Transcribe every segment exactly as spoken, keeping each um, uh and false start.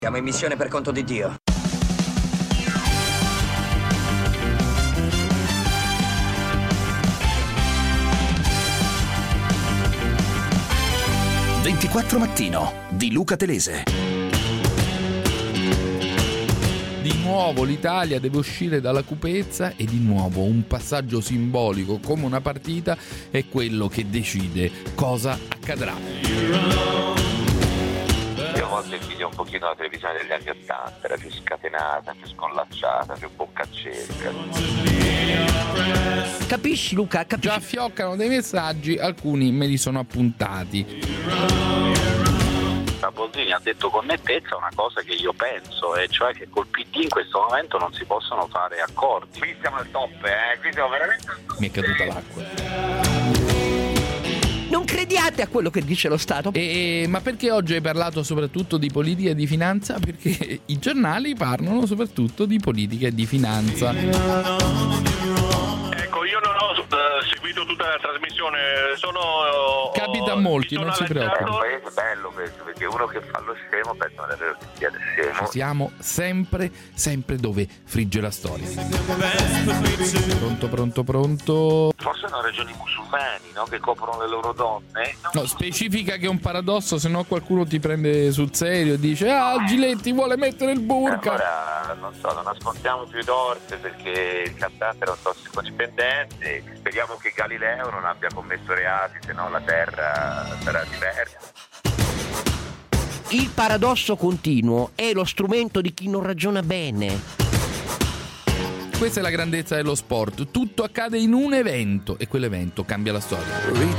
Siamo in missione per conto di Dio. ventiquattro Mattino di Luca Telese. Di nuovo l'Italia deve uscire dalla cupezza e di nuovo un passaggio simbolico come una partita è quello che decide cosa accadrà. Io a volte invidio un pochino la televisione degli anni Ottanta, era più scatenata, più scollacciata, più boccaccerca. Capisci Luca? Capisci? Già fioccano dei messaggi, alcuni me li sono appuntati. Boldrini ha detto con nettezza una cosa che io penso, e cioè che col P D in questo momento non si possono fare accordi. Qui siamo al top, eh? Qui siamo veramente al top. Mi è caduta l'acqua. Non crediate a quello che dice lo Stato. E, ma perché oggi hai parlato soprattutto di politica e di finanza? Perché i giornali parlano soprattutto di politica e di finanza. Ecco, io non ho uh, seguito tutta la trasmissione, sono... Capita a molti, non si preoccupi. È un paese bello questo, perché uno che fa lo scemo pensa davvero che sia scemo. Siamo sempre, sempre dove frigge la storia. Pronto, pronto, pronto. Forse sono regioni musulmani, no? Che coprono le loro donne. No, specifica che è un paradosso, se no qualcuno ti prende sul serio e dice ah, Giletti vuole mettere il burka. Allora, non so, non nascondiamo più i torti perché il cantante era un tossicodipendente. Speriamo che Galileo non abbia commesso reati, se no la terra sarà diversa. Il paradosso continuo è lo strumento di chi non ragiona bene. Questa è la grandezza dello sport. Tutto accade in un evento e quell'evento cambia la storia.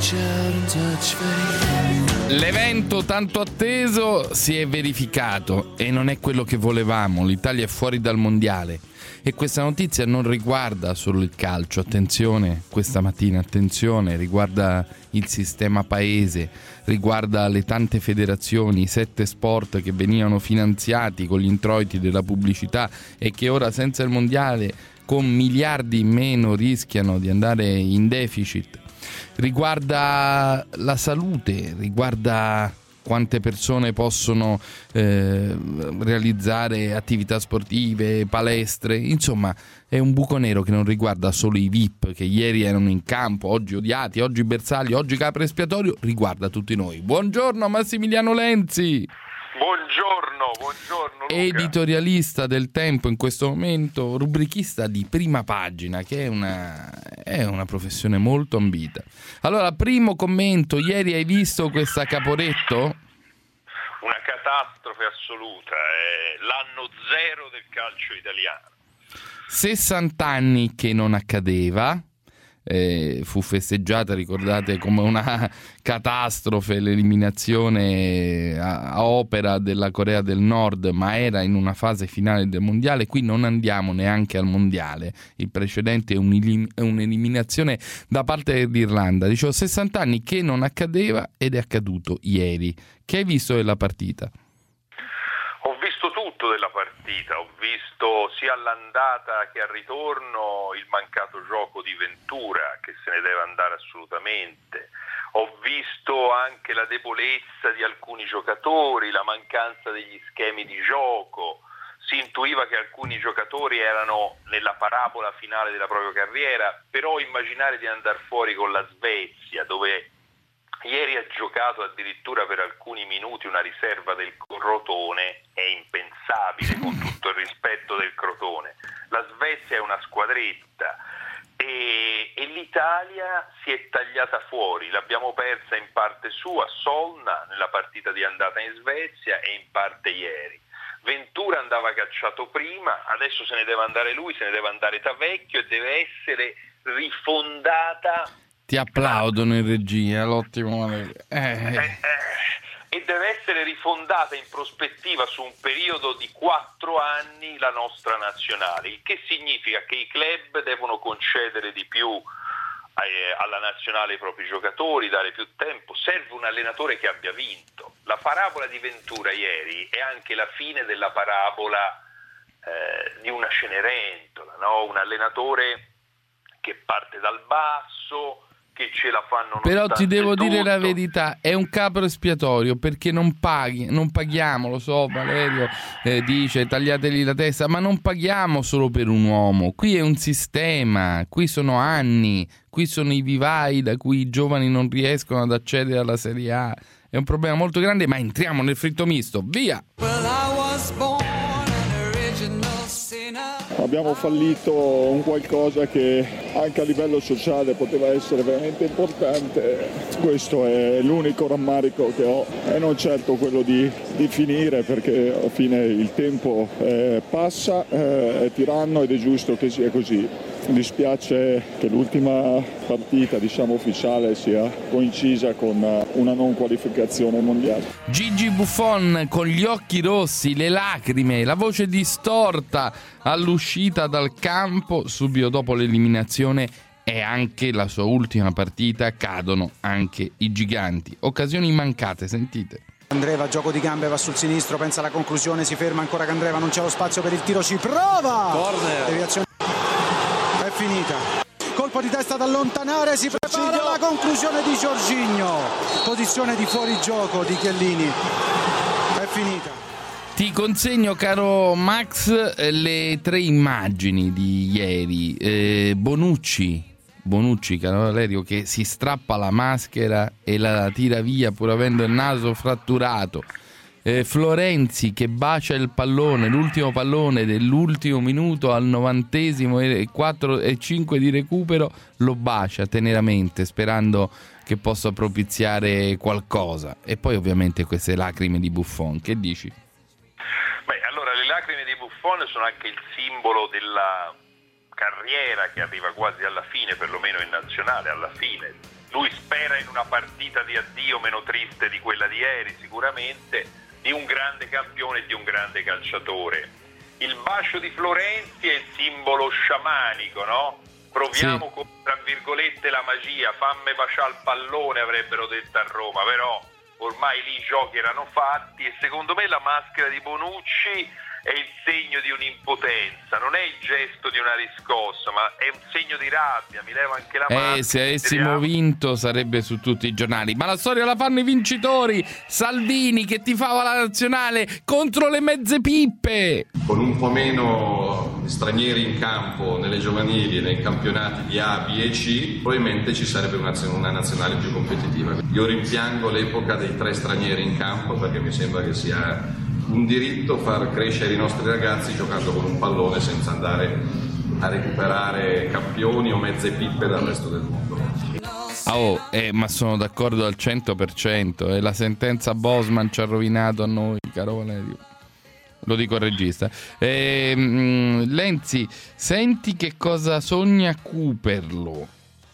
L'evento tanto atteso si è verificato e non è quello che volevamo. L'Italia è fuori dal mondiale. E questa notizia non riguarda solo il calcio, attenzione, questa mattina, attenzione, riguarda il sistema paese, riguarda le tante federazioni, i sette sport che venivano finanziati con gli introiti della pubblicità e che ora senza il mondiale con miliardi in meno rischiano di andare in deficit. Riguarda la salute, riguarda quante persone possono eh, realizzare attività sportive, palestre, insomma è un buco nero che non riguarda solo i V I P che ieri erano in campo, oggi odiati, oggi bersagli, oggi capro espiatorio, riguarda tutti noi. Buongiorno Massimiliano Lenzi. Buongiorno, buongiorno Luca. Editorialista del Tempo in questo momento, rubrichista di Prima Pagina, che è una, è una professione molto ambita. Allora, primo commento, ieri hai visto questa Caporetto? Una catastrofe assoluta, è l'anno zero del calcio italiano. sessanta anni che non accadeva. Eh, fu festeggiata, ricordate, come una catastrofe l'eliminazione a, a opera della Corea del Nord, ma era in una fase finale del mondiale. Qui non andiamo neanche al mondiale, il precedente è, un, è un'eliminazione da parte dell'Irlanda. Dicevo, sessanta anni che non accadeva ed è accaduto ieri. Che hai visto della partita? Ho visto tutto della partita, ho visto sia all'andata che al ritorno il mancato gioco di Ventura, che se ne deve andare assolutamente. Ho visto anche la debolezza di alcuni giocatori, la mancanza degli schemi di gioco. Si intuiva che alcuni giocatori erano nella parabola finale della propria carriera, però immaginare di andare fuori con la Svezia, dove ieri ha giocato addirittura per alcuni minuti una riserva del Crotone, è impensabile, con tutto il rispetto del Crotone. La Svezia è una squadretta e, e l'Italia si è tagliata fuori, l'abbiamo persa in parte su a Solna nella partita di andata in Svezia e in parte ieri. Ventura andava cacciato prima, adesso se ne deve andare lui, se ne deve andare Tavecchio e deve essere rifondata. Ti applaudono in regia, l'ottimo eh. Eh, eh, e deve essere rifondata in prospettiva su un periodo di quattro anni la nostra nazionale, il che significa che i club devono concedere di più eh, alla nazionale i propri giocatori, dare più tempo. Serve un allenatore che abbia vinto. La parabola di Ventura ieri è anche la fine della parabola eh, di una Cenerentola, no? Un allenatore che parte dal basso, che ce la fanno. Però ti devo tutto. dire la verità, è un capro espiatorio, perché non paghi, non paghiamo, lo so, Valerio eh, dice tagliategli la testa, ma non paghiamo solo per un uomo, qui è un sistema, qui sono anni, qui sono i vivai da cui i giovani non riescono ad accedere alla Serie A, è un problema molto grande, ma entriamo nel fritto misto, via! Abbiamo fallito un qualcosa che anche a livello sociale poteva essere veramente importante. Questo è l'unico rammarico che ho e non certo quello di, di finire, perché alla fine il tempo eh, passa, eh, è tiranno ed è giusto che sia così. Mi dispiace che l'ultima partita, diciamo, ufficiale sia coincisa con una non qualificazione mondiale. Gigi Buffon con gli occhi rossi, le lacrime, la voce distorta all'uscita dal campo subito dopo l'eliminazione, e anche la sua ultima partita cadono anche i giganti. Occasioni mancate, sentite. Candreva, gioco di gambe, va sul sinistro, pensa alla conclusione, si ferma ancora Candreva, non c'è lo spazio per il tiro, ci prova! Corner! Deviazione. È finita. Colpo di testa ad allontanare, si prepara la conclusione di Jorginho. Posizione di fuorigioco di Chiellini. È finita. Ti consegno, caro Max, le tre immagini di ieri. Eh, Bonucci, Bonucci, caro Valerio, che si strappa la maschera e la tira via pur avendo il naso fratturato. Eh, Florenzi che bacia il pallone, l'ultimo pallone dell'ultimo minuto al novantesimo e quattro e cinque di recupero, lo bacia teneramente sperando che possa propiziare qualcosa. E poi ovviamente queste lacrime di Buffon, che dici? Beh, allora le lacrime di Buffon sono anche il simbolo della carriera che arriva quasi alla fine, perlomeno in nazionale alla fine. Lui spera in una partita di addio meno triste di quella di ieri, sicuramente, di un grande campione e di un grande calciatore. Il bacio di Florenzi è il simbolo sciamanico, no? Proviamo sì. con, tra virgolette, la magia, famme baciare il pallone, avrebbero detto a Roma, però ormai lì i giochi erano fatti, e secondo me la maschera di Bonucci è il segno di un'impotenza, non è il gesto di una riscossa, ma è un segno di rabbia. Mi levo anche la maschera. Eh, se avessimo vinto sarebbe su tutti i giornali, ma la storia la fanno i vincitori. Salvini che tifava la nazionale contro le mezze pippe. Con un po' meno stranieri in campo nelle giovanili e nei campionati di A, B e C, probabilmente ci sarebbe una, una nazionale più competitiva. Io rimpiango l'epoca dei tre stranieri in campo, perché mi sembra che sia un diritto far crescere i nostri ragazzi giocando con un pallone senza andare a recuperare campioni o mezze pippe dal resto del mondo. Oh, eh, ma sono d'accordo al cento per cento, e la sentenza Bosman ci ha rovinato a noi, caro Valerio. Lo dico al regista. Eh, mh, Lenzi, senti che cosa sogna Cooperlo.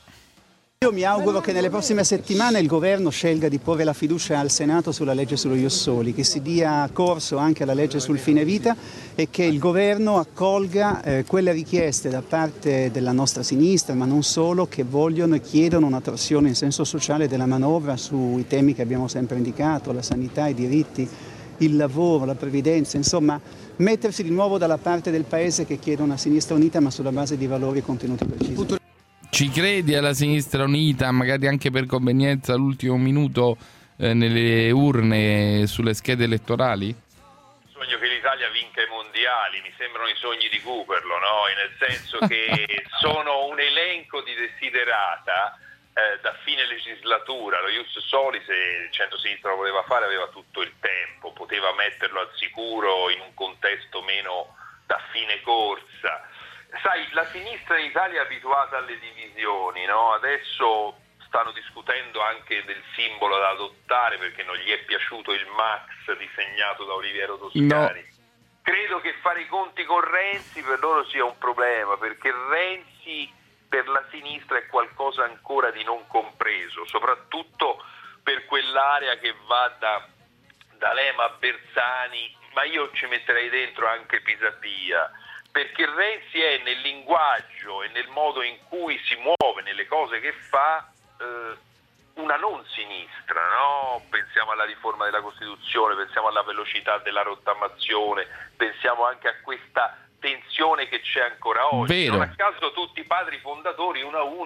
Io mi auguro che nelle prossime settimane il governo scelga di porre la fiducia al Senato sulla legge sullo Ius Soli, che si dia corso anche alla legge sul fine vita e che il governo accolga eh, quelle richieste da parte della nostra sinistra, ma non solo, che vogliono e chiedono una torsione in senso sociale della manovra sui temi che abbiamo sempre indicato, la sanità, i diritti, il lavoro, la previdenza, insomma mettersi di nuovo dalla parte del Paese che chiede una sinistra unita ma sulla base di valori e contenuti precisi. Ci credi alla sinistra unita, magari anche per convenienza all'ultimo minuto eh, nelle urne sulle schede elettorali? Sogno che l'Italia vinca i mondiali, mi sembrano i sogni di Cooperlo, no? Nel senso che sono un elenco di desiderata eh, da fine legislatura. Lo Ius Soli, se il centro-sinistra lo voleva fare, aveva tutto il tempo, poteva metterlo al sicuro in un contesto meno da fine corsa. Sai, la sinistra in Italia è abituata alle divisioni, no? Adesso stanno discutendo anche del simbolo da adottare perché non gli è piaciuto il Max disegnato da Oliviero Toscani. No. Credo che fare i conti con Renzi per loro sia un problema, perché Renzi per la sinistra è qualcosa ancora di non compreso, soprattutto per quell'area che va da, da Lema a Bersani, ma io ci metterei dentro anche Pisapia, perché Renzi è nel linguaggio e nel modo in cui si muove, nelle cose che fa, eh, una non sinistra, no? Pensiamo alla riforma della Costituzione, pensiamo alla velocità della rottamazione, pensiamo anche a questa tensione che c'è ancora oggi. Vero. Non a caso tutti i padri fondatori uno a uno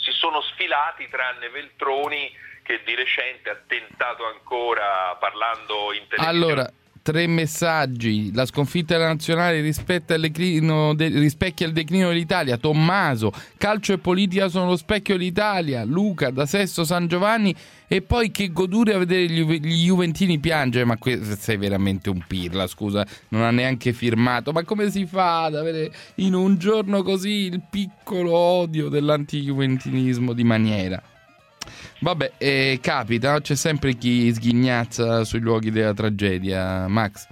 si sono sfilati tranne Veltroni, che di recente ha tentato ancora, parlando in televisione. Allora, tre messaggi. La sconfitta della nazionale rispecchia il declino, de, rispecchia il declino dell'Italia. Tommaso, calcio e politica sono lo specchio dell'Italia. Luca, da Sesto San Giovanni. E poi che goduria vedere gli, gli juventini piangere. Ma que- sei veramente un pirla, scusa, non ha neanche firmato. Ma come si fa ad avere in un giorno così il piccolo odio dell'anti-juventinismo di maniera? Vabbè, eh, capita, c'è sempre chi sghignazza sui luoghi della tragedia, Max.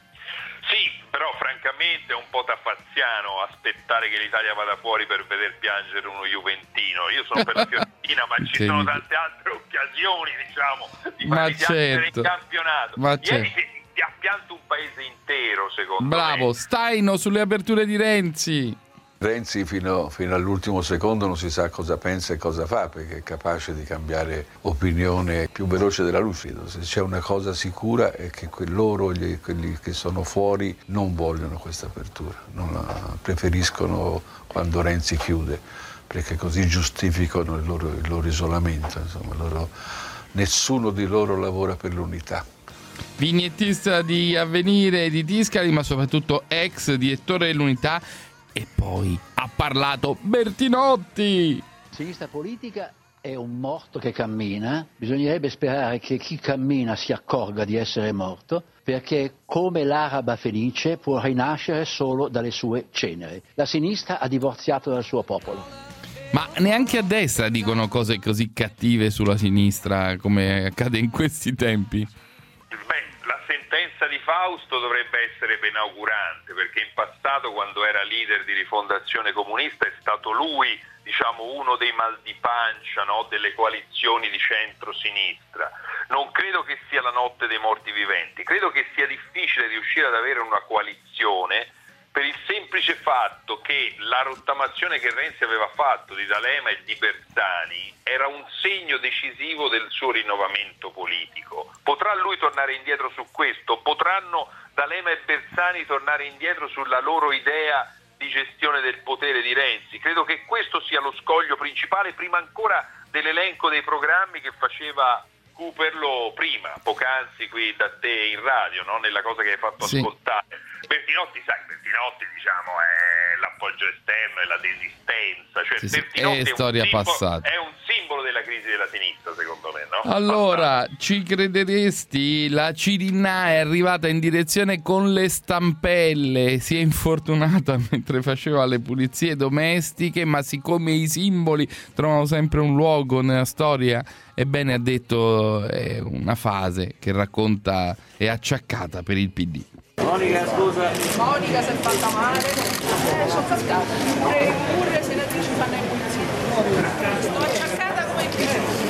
Sì, però francamente è un po' taffaziano aspettare che l'Italia vada fuori per veder piangere uno juventino. Io sono per la Fiorentina, ma ci sono tante altre occasioni, diciamo, di farli piangere in campionato. Ma Ieri certo. si, si ha pianto un paese intero, secondo Bravo, me. Staino sulle aperture di Renzi. Renzi fino, fino all'ultimo secondo non si sa cosa pensa e cosa fa, perché è capace di cambiare opinione più veloce della luce. Se c'è una cosa sicura è che loro, gli, quelli che sono fuori, non vogliono questa apertura, non la, preferiscono quando Renzi chiude, perché così giustificano il loro, il loro isolamento. Insomma, loro, nessuno di loro lavora per l'unità. Vignettista di Avvenire, di Tiscali, ma soprattutto ex direttore dell'Unità. E poi ha parlato Bertinotti. Sinistra politica è un morto che cammina. Bisognerebbe sperare che chi cammina si accorga di essere morto, perché come l'araba fenice può rinascere solo dalle sue ceneri. La sinistra ha divorziato dal suo popolo. Ma neanche a destra dicono cose così cattive sulla sinistra come accade in questi tempi. La sentenza di Fausto dovrebbe essere benaugurante, perché in passato, quando era leader di Rifondazione Comunista, è stato lui, diciamo, uno dei mal di pancia, no, delle coalizioni di centro-sinistra. Non credo che sia la notte dei morti viventi, credo che sia difficile riuscire ad avere una coalizione, per il semplice fatto che la rottamazione che Renzi aveva fatto di D'Alema e di Bersani era un segno decisivo del suo rinnovamento politico. Potrà lui tornare indietro su questo? Potranno D'Alema e Bersani tornare indietro sulla loro idea di gestione del potere di Renzi? Credo che questo sia lo scoglio principale, prima ancora dell'elenco dei programmi che faceva Cooperlo prima, poc'anzi qui da te in radio, no? Nella cosa che hai fatto sì. ascoltare. Bertinotti, sai, Bertinotti diciamo è l'appoggio esterno, è la desistenza, cioè sì, sì. Bertinotti è, è, storia un simbolo, passata. è un simbolo della crisi della sinistra, secondo me, no? Allora, ci crederesti? La Cirinà è arrivata in direzione con le stampelle, si è infortunata mentre faceva le pulizie domestiche, ma siccome i simboli trovano sempre un luogo nella storia, ebbene ha detto è una fase che racconta, è acciaccata per il P D. Monica, scusa. Monica si è fatta male. Eh, sono cascata. Pure, pure senatrici fanno i pulizia. Sto acciaccata come il P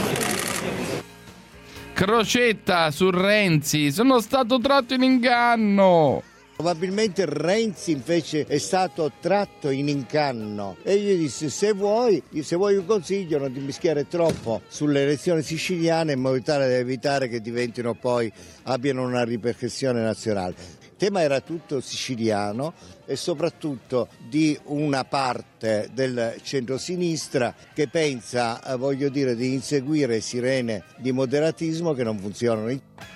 D. Crocetta su Renzi, sono stato tratto in inganno. Probabilmente Renzi invece è stato tratto in inganno e gli disse se vuoi, se vuoi un consiglio non ti mischiare troppo sulle elezioni siciliane in modo tale da evitare che diventino poi, abbiano una ripercussione nazionale. Il tema era tutto siciliano e soprattutto di una parte del centrosinistra che pensa, voglio dire, di inseguire sirene di moderatismo che non funzionano.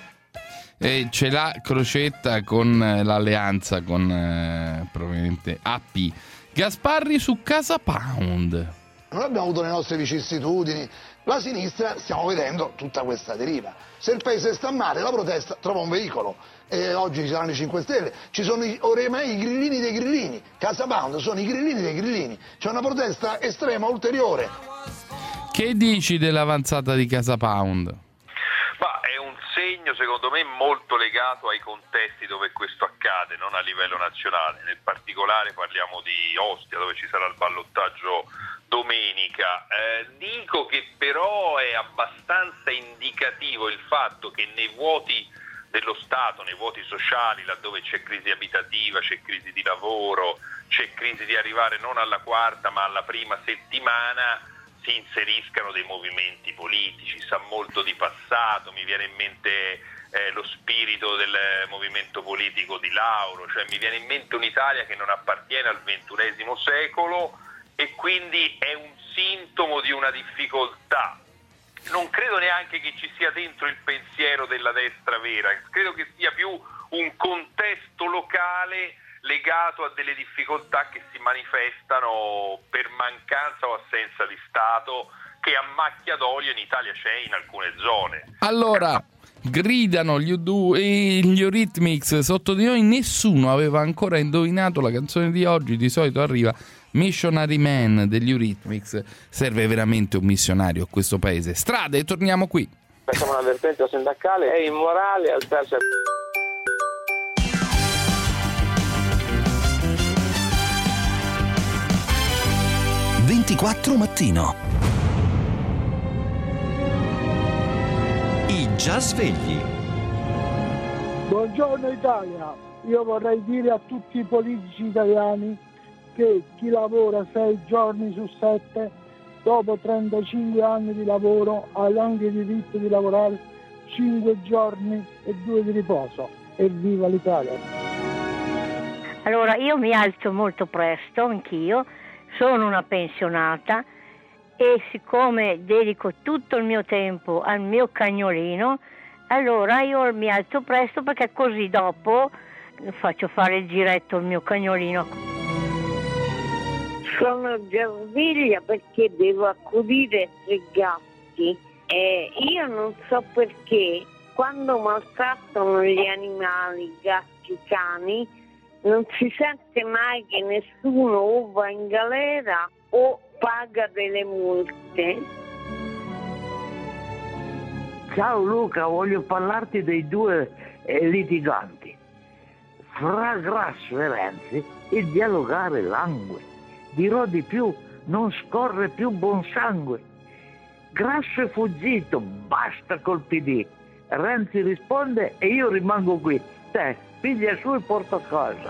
E ce l'ha Crocetta con l'alleanza con eh, probabilmente A P. Gasparri su Casa Pound. Noi abbiamo avuto le nostre vicissitudini, la sinistra stiamo vedendo tutta questa deriva. Se il paese sta male la protesta trova un veicolo e oggi ci saranno i cinque Stelle, ci sono i, ormai i grillini dei grillini, Casa Pound sono i grillini dei grillini, c'è una protesta estrema ulteriore. Che dici dell'avanzata di Casa Pound? Ma è un segno secondo me molto legato ai contesti dove questo accade, non a livello nazionale. Nel particolare parliamo di Ostia, dove ci sarà il ballottaggio domenica. Eh, dico che però è abbastanza indicativo il fatto che nei vuoti dello Stato, nei vuoti sociali, laddove c'è crisi abitativa, c'è crisi di lavoro, c'è crisi di arrivare non alla quarta ma alla prima settimana, si inseriscano dei movimenti politici. Sa molto di passato, mi viene in mente eh, lo spirito del movimento politico di Lauro, cioè mi viene in mente un'Italia che non appartiene al ventunesimo secolo e quindi è un sintomo di una difficoltà. Non credo neanche che ci sia dentro il pensiero della destra vera, credo che sia più un contesto locale legato a delle difficoltà che si manifestano per mancanza o assenza di Stato, che a macchia d'olio in Italia c'è in alcune zone. Allora, gridano gli, Udu, gli Eurythmics sotto di noi, nessuno aveva ancora indovinato la canzone di oggi. Di solito arriva Missionary Man degli Eurythmics. Serve veramente un missionario a questo paese. Strade, torniamo qui. Facciamo un'avvertenza sindacale, è immorale alzarsi a... ventiquattro mattino. I già svegli. Buongiorno Italia, io vorrei dire a tutti i politici italiani che chi lavora sei giorni su sette, dopo trentacinque anni di lavoro, ha anche il diritto di lavorare cinque giorni e due di riposo. Evviva l'Italia! Allora, io mi alzo molto presto, anch'io, sono una pensionata e siccome dedico tutto il mio tempo al mio cagnolino, allora io mi alzo presto perché così dopo faccio fare il giretto al mio cagnolino. Sono già sveglia perché devo accudire tre gatti e io non so perché quando maltrattano gli animali, gatti, cani, non si sente mai che nessuno o va in galera o paga delle multe. Ciao Luca, voglio parlarti dei due eh, litiganti. Fra Grasso e Renzi il dialogare langue. Dirò di più, non scorre più buon sangue. Grasso è fuggito, basta col P D. Renzi risponde e io rimango qui. Te, piglia su e porta a casa.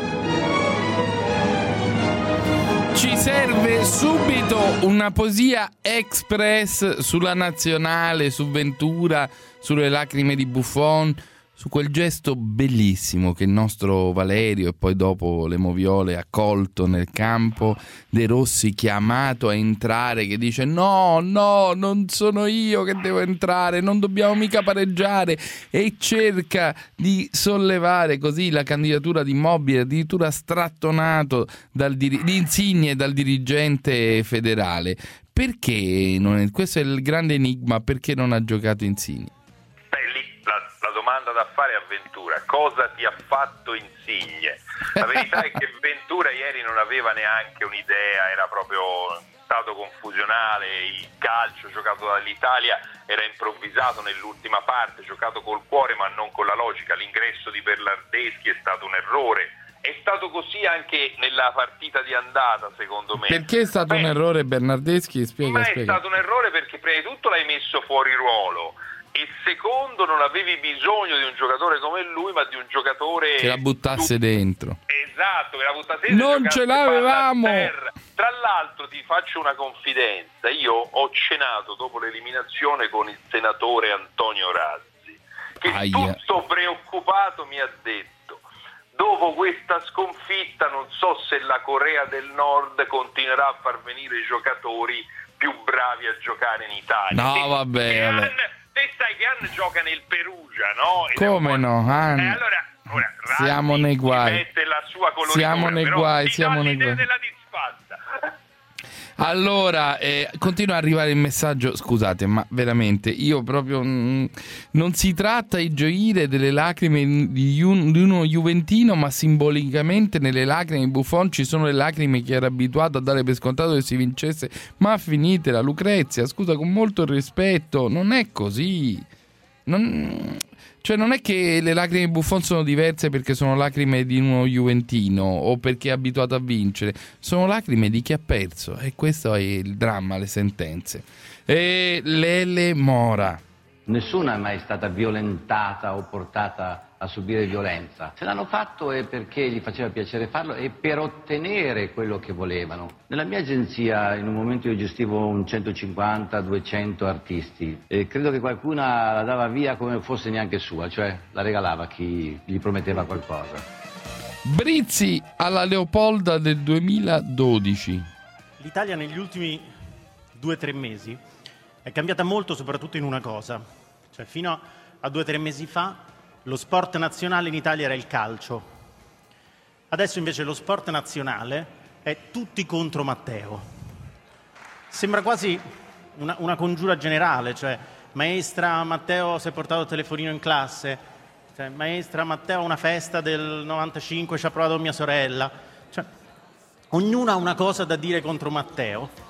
Ci serve subito una poesia express sulla nazionale, su Ventura, sulle lacrime di Buffon, su quel gesto bellissimo che il nostro Valerio e poi dopo le Moviole ha colto nel campo, De Rossi chiamato a entrare, che dice no, no, non sono io che devo entrare, non dobbiamo mica pareggiare, e cerca di sollevare così la candidatura di Immobile, addirittura strattonato dal dir- di Insigne dal dirigente federale. Perché non è, questo è il grande enigma, perché non ha giocato Insigne? Domanda da fare a Ventura: cosa ti ha fatto Insigne? La verità è che Ventura ieri non aveva neanche un'idea, era proprio in stato confusionale, il calcio giocato dall'Italia era improvvisato nell'ultima parte, giocato col cuore ma non con la logica. L'ingresso di Bernardeschi è stato un errore, è stato così anche nella partita di andata, secondo me. Perché è stato Beh, un errore Bernardeschi? Spiega, ma spiega. È stato un errore perché prima di tutto l'hai messo fuori ruolo e secondo non avevi bisogno di un giocatore come lui, ma di un giocatore che la buttasse tu... dentro. Esatto, che la buttasse dentro. Non ce l'avevamo. Tra l'altro ti faccio una confidenza, io ho cenato dopo l'eliminazione con il senatore Antonio Razzi, che Aia. tutto preoccupato mi ha detto: dopo questa sconfitta non so se la Corea del Nord continuerà a far venire i giocatori più bravi a giocare in Italia. No, vabbè, vabbè. Te sai che Han gioca nel Perugia, no? Ed Come no? Han... Eh, allora, ora, siamo nei guai. Mette la sua coloritura, siamo nei però guai, ti siamo nei guai. Della disfatta. Allora, eh, continua ad arrivare il messaggio, scusate, ma veramente, io proprio mh, non si tratta di gioire delle lacrime di, un, di uno juventino, ma simbolicamente nelle lacrime di Buffon ci sono le lacrime che era abituato a dare per scontato che si vincesse. Ma finitela, Lucrezia, scusa, con molto rispetto, non è così. Non... Cioè non è che le lacrime di Buffon sono diverse perché sono lacrime di uno juventino o perché è abituato a vincere, sono lacrime di chi ha perso, e questo è il dramma, le sentenze. E Lele Mora: nessuna è mai stata violentata o portata a subire violenza. Se l'hanno fatto è perché gli faceva piacere farlo e per ottenere quello che volevano. Nella mia agenzia in un momento io gestivo un centocinquanta duecento artisti e credo che qualcuna la dava via come fosse neanche sua, cioè la regalava a chi gli prometteva qualcosa. Brizzi alla Leopolda del duemiladodici: l'Italia negli ultimi due o tre mesi è cambiata molto, soprattutto in una cosa. Cioè, fino a due o tre mesi fa lo sport nazionale in Italia era il calcio. Adesso invece lo sport nazionale è tutti contro Matteo. Sembra quasi una, una congiura generale, cioè maestra Matteo si è portato il telefonino in classe, cioè, maestra Matteo a una festa del novantacinque ci ha provato mia sorella. Cioè, ognuno ha una cosa da dire contro Matteo.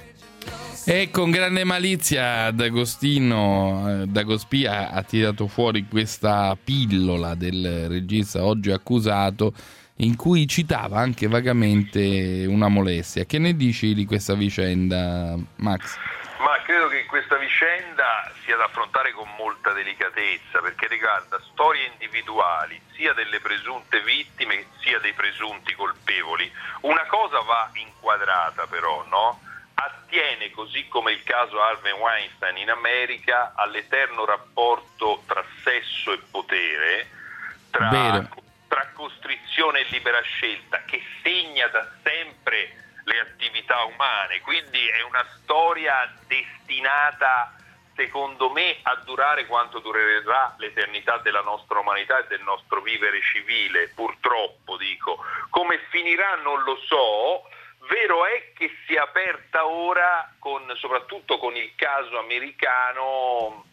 E con grande malizia D'Agostino, eh, Dagospia ha tirato fuori questa pillola del regista oggi accusato, in cui citava anche vagamente una molestia. Che ne dici di questa vicenda, Max? Ma credo che questa vicenda sia da affrontare con molta delicatezza, perché riguarda storie individuali sia delle presunte vittime sia dei presunti colpevoli. Una cosa va inquadrata però, no? Attiene, così come il caso Harvey Weinstein in America, all'eterno rapporto tra sesso e potere, tra, tra costrizione e libera scelta, che segna da sempre le attività umane. Quindi è una storia destinata, secondo me, a durare quanto durerà l'eternità della nostra umanità e del nostro vivere civile, purtroppo dico. Come finirà non lo so. Vero è che si è aperta ora, con, soprattutto con il caso americano,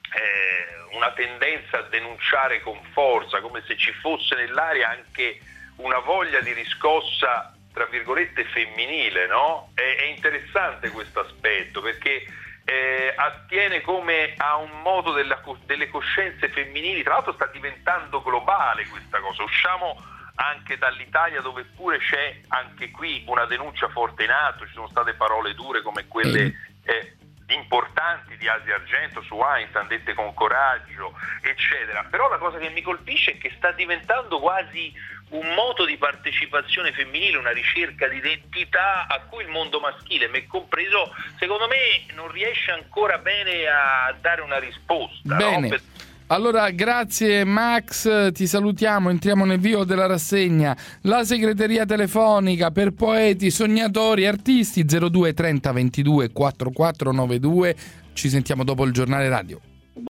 eh, una tendenza a denunciare con forza, come se ci fosse nell'aria anche una voglia di riscossa, tra virgolette, femminile, no? È, è interessante questo aspetto, perché eh, attiene come a un modo della, delle coscienze femminili. Tra l'altro sta diventando globale questa cosa. Usciamo anche dall'Italia, dove pure c'è anche qui una denuncia forte in atto. Ci sono state parole dure come quelle eh, importanti di Asia Argento su Weinstein, dette con coraggio, eccetera. Però la cosa che mi colpisce è che sta diventando quasi un moto di partecipazione femminile, una ricerca di identità a cui il mondo maschile, me compreso, secondo me non riesce ancora bene a dare una risposta. Bene. No? Per... Allora, grazie Max, ti salutiamo, entriamo nel vivo della rassegna. La segreteria telefonica per poeti, sognatori, artisti, zero due trenta ventidue quarantaquattro novantadue. Ci sentiamo dopo il giornale radio.